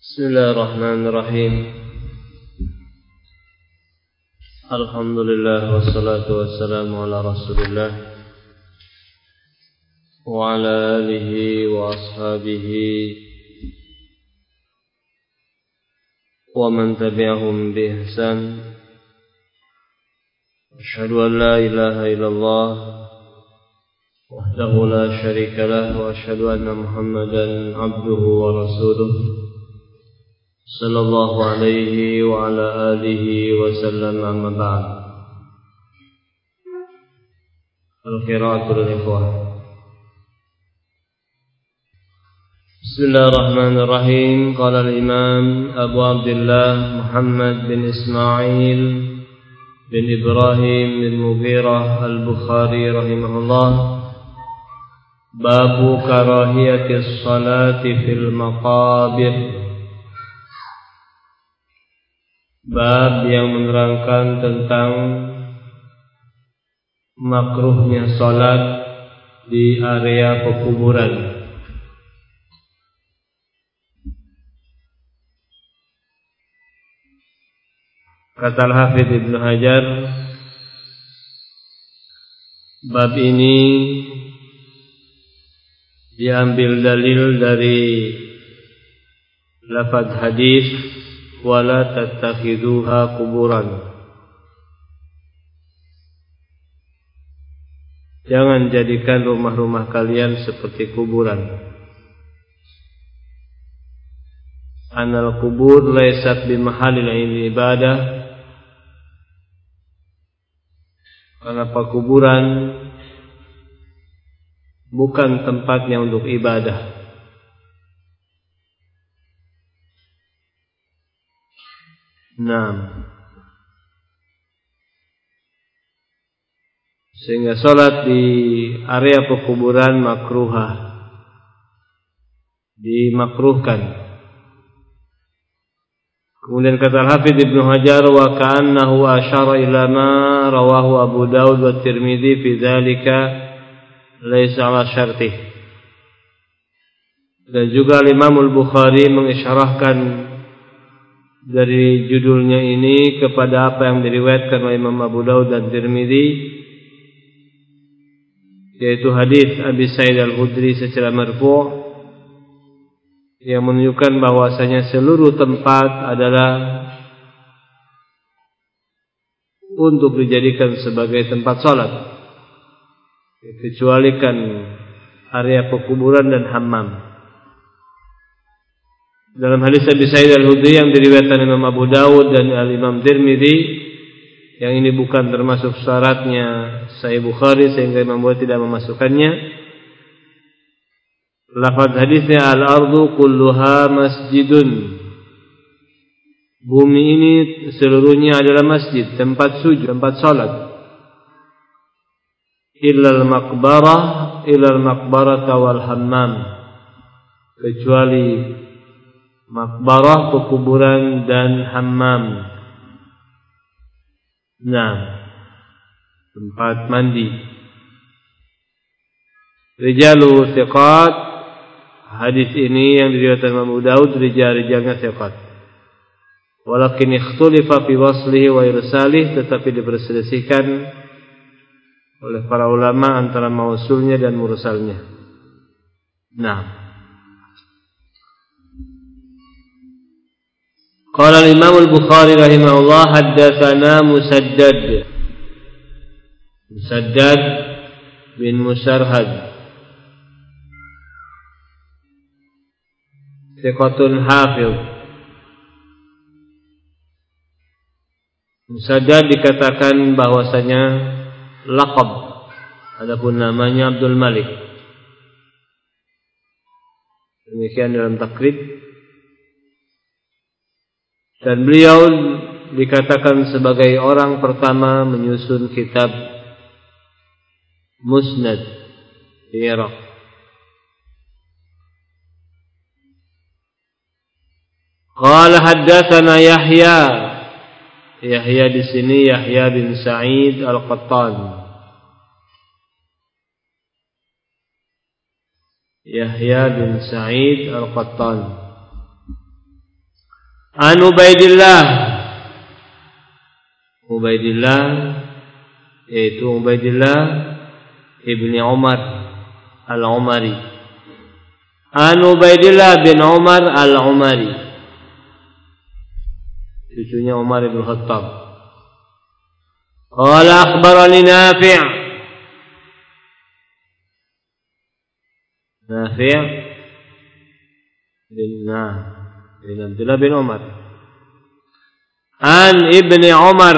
Bismillahirrahmanirrahim. Alhamdulillah wassalatu wassalamu ala Rasulillah wa ala alihi wa ashabihi wa man tabi'ahum bi ihsan. Asyhadu an la ilaha illallah wahdahu la syarika lah wa asyhadu anna Muhammadan abduhu wa rasuluh sallallahu alaihi wa ala alihi wa sallam, amma ba'd. Al-qira'atul ikhwah. Bismillahirrahmanirrahim. Qala al-imam Abu Abdullah Muhammad bin Ismail bin Ibrahim bin Mughirah al-Bukhari rahimahullah, babu karahiyatis salati fil maqabir. Bab yang menerangkan tentang makruhnya salat di area pekuburan. Kata Al-Hafidz Ibnu Hajar, bab ini diambil dalil dari lafaz hadis wala tattakhiduha kuburan. Jangan jadikan rumah-rumah kalian seperti kuburan. Anal kubur laysat bimahalil ibadah. Karena kuburan bukan tempatnya untuk ibadah. Sehingga salat di area pekuburan makruhah, dimakruhkan. Kemudian kata Al-Hafidz Ibnu Hajar, wa ka'annahu asyara ila ma rawahu Abu Dawud wa Tirmidzi fi dzalika laisa ala syartih. Dan juga Imam Al-Bukhari mengisyarahkan dari judulnya ini kepada apa yang diriwayatkan oleh Imam Abu Dawud dan Tirmidzi, yaitu hadis Abi Sa'id Al-Khudri secara marfu' yang menunjukkan bahwasanya seluruh tempat adalah untuk dijadikan sebagai tempat salat, kecualikan area pekuburan dan hammam. Dalam hadis Abi Sa'id Al-Khudri yang diriwayatkan Imam Abu Dawud dan Al-Imam Tirmidzi, yang ini bukan termasuk syaratnya Sahih Bukhari sehingga Imam Bukhari tidak memasukkannya. Lafaz hadisnya al-ardu kulluha masjidun. Bumi ini seluruhnya adalah masjid, tempat sujud, tempat salat. Illal maqbarah wal hammam. Kecuali makbarah, pekuburan dan hammam. Tempat mandi. Rijalu thiqat. Hadis ini yang diriwayatkan Imam Abu Dawud, rijalnya thiqat. Walakin ikhtulifa fi waslihi wa irsalih, tetapi diperselisihkan oleh para ulama antara mausulnya dan mursalnya. Qala al-Imam Al-Bukhari rahimahullah, haddatsana Musaddad bin Musarhad, thiqatun hafidh. Musaddad dikatakan bahwasanya laqab, adapun namanya Abdul Malik. Demikian dalam takrib. Dan beliau dikatakan sebagai orang pertama menyusun kitab Musnad di Irak. Qala haddatsana Yahya. Yahya di sini Yahya bin Sa'id Al-Qattan. Yahya bin Sa'id Al-Qattan. An Ubaidillah yaitu Ubaidillah ibni Umar al-Umari. An Ubaidillah bin Umar al-Umari, cucunya Umar bin Khattab. Qala akhbarani Nafi' bin Abdullah bin Umar an ibni Umar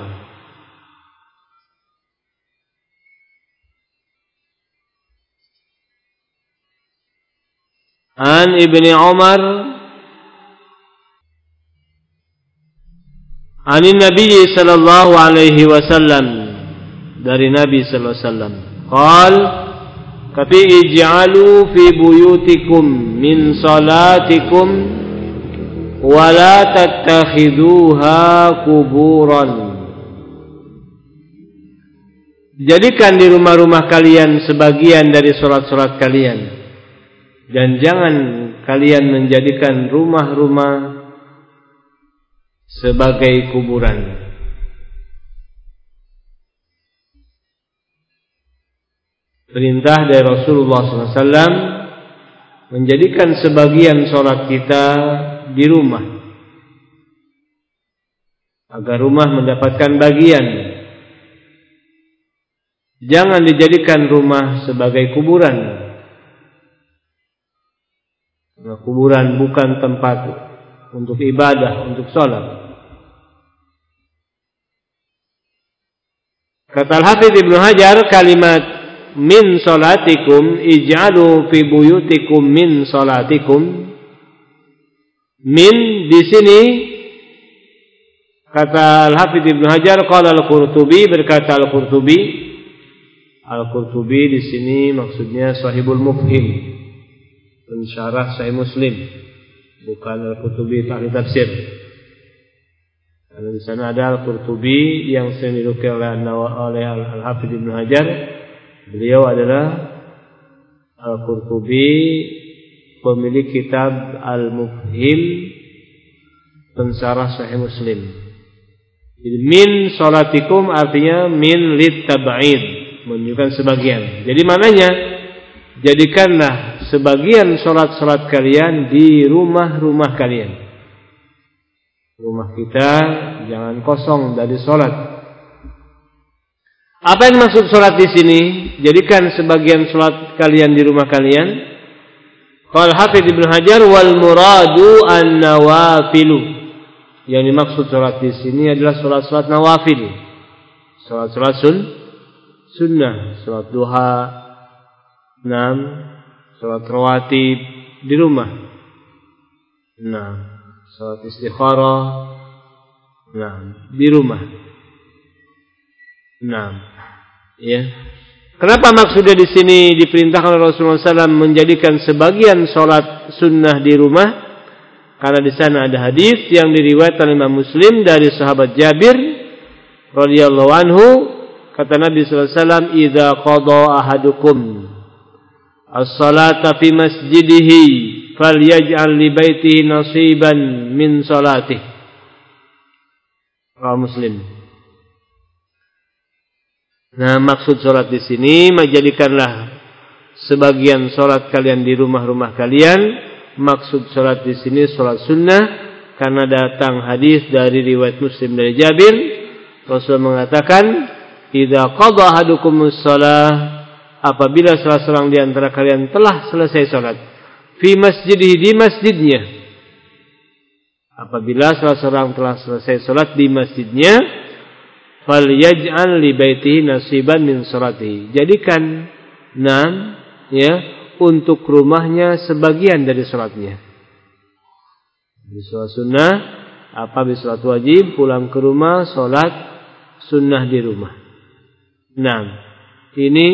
an ibni Umar anin Nabi sallallahu alaihi wasallam, dari Nabi sallallahu alaihi wasallam, qal tapi ij'alu fi buyutikum min salatikum wa la tattakhiduha kuburan. Jadikan di rumah-rumah kalian sebagian dari salat-salat kalian, dan jangan kalian menjadikan rumah-rumah sebagai kuburan. Perintah dari Rasulullah SAW menjadikan sebagian sholat kita di rumah, agar rumah mendapatkan bagian. Jangan dijadikan rumah sebagai kuburan, karena kuburan bukan tempat untuk ibadah, untuk sholat. Kata Al-Hafidz Ibnu Hajar, kalimat min salatikum ij'alu fi buyutikum min salatikum, min di sini kata Al-Hafidz Ibnu Hajar, qala Al-Qurtubi, berkata Al-Qurtubi di sini maksudnya Shahihul Mufhim, pensyarah Sahih Muslim, bukan Al-Qurtubi ahli tafsir. Karena di sana ada Al-Qurtubi yang sering dinukil oleh Al-Hafidz Ibnu Hajar. Beliau adalah Al-Qurtubi, pemilik kitab Al-Mufhim, pensyarah Sahih Muslim. Jadi min salatikum artinya min litab'id, menunjukkan sebagian. Jadi maknanya, jadikanlah sebagian salat-salat kalian di rumah-rumah kalian. Rumah kita jangan kosong dari salat. Apa yang maksud salat di sini? Jadikan sebagian salat kalian di rumah kalian. Qala Hafidz Ibnu Hajar, wal muradu an-nawafilu. Yang dimaksud salat di sini adalah salat-salat nawafil. Salat-salat sunnah, salat duha, salat rawatib di rumah. Salat istikharah, di rumah. Ya. Kenapa maksudnya di sini diperintahkan oleh Rasulullah SAW menjadikan sebagian sholat sunnah di rumah? Karena di sana ada hadis yang diriwayatkan oleh Imam Muslim dari sahabat Jabir radhiyallahu anhu, kata Nabi sallallahu alaihi wasallam, "Idza qada ahadukum as-salata fi masjidihi falyaj'al li baitihi nasiban min salatihi." Rawi Muslim. Maksud sholat di sini, menjadikanlah sebagian sholat kalian di rumah-rumah kalian. Maksud sholat di sini sholat sunnah, karena datang hadis dari riwayat Muslim dari Jabir, Rasul mengatakan, "Idza qada ahadukumus shalah," apabila salah seorang di antara kalian telah selesai sholat, fi masjidihi, di masjidnya. Apabila salah seorang telah selesai sholat di masjidnya, falyaj'al li baitihi nasiban min salatihi. Jadikan untuk rumahnya sebagian dari salatnya. Di salat sunnah, di salat wajib, pulang ke rumah salat sunnah di rumah. Ini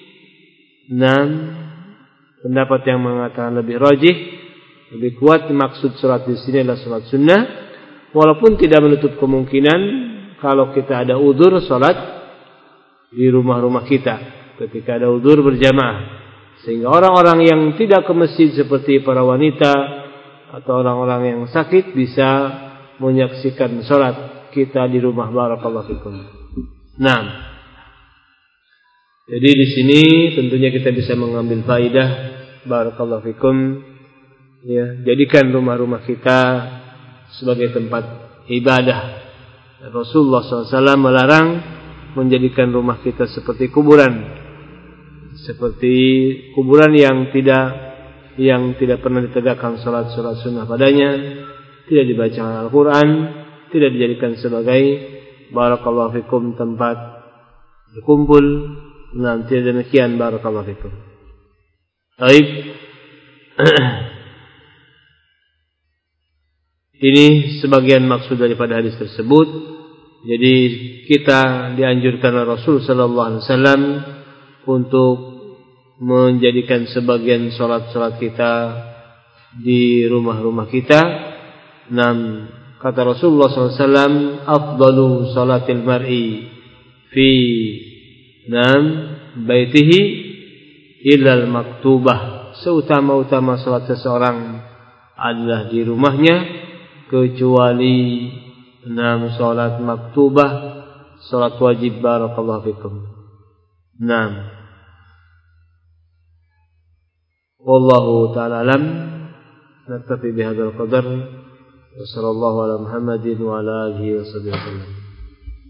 pendapat yang mengatakan lebih rajih, lebih kuat. Maksud salat di sini adalah salat sunnah, walaupun tidak menutup kemungkinan kalau kita ada udzur salat di rumah-rumah kita, ketika ada udzur berjamaah, sehingga orang-orang yang tidak ke masjid seperti para wanita atau orang-orang yang sakit bisa menyaksikan salat kita di rumah. Barakallahu fikum. Nah, jadi di sini tentunya kita bisa mengambil faidah. Barakallahu fikum. Ya, jadikan rumah-rumah kita sebagai tempat ibadah. Rasulullah SAW melarang menjadikan rumah kita seperti kuburan, yang tidak pernah ditegakkan salat sunnah padanya, tidak dibaca Al-Quran, tidak dijadikan sebagai barakallahu fikum tempat berkumpul. Nanti demikian barakallahu fikum. Baik. Ini sebagian maksud daripada hadis tersebut. Jadi kita dianjurkan oleh Rasul sallallahu alaihi wasallam untuk menjadikan sebagian salat-salat kita di rumah-rumah kita. Kata Rasulullah SAW, afdalu salatil mar'i fi baitihi illal maktubah. Seutama-utama salat seseorang adalah di rumahnya, kecuali salat maktubah, salat wajib. Barakallahu fikum. Wallahu ta'ala alam. Naktafi bihadzal qadar. Wassallallahu ala Muhammadin wa ala alihi wa sahbihi wasallam.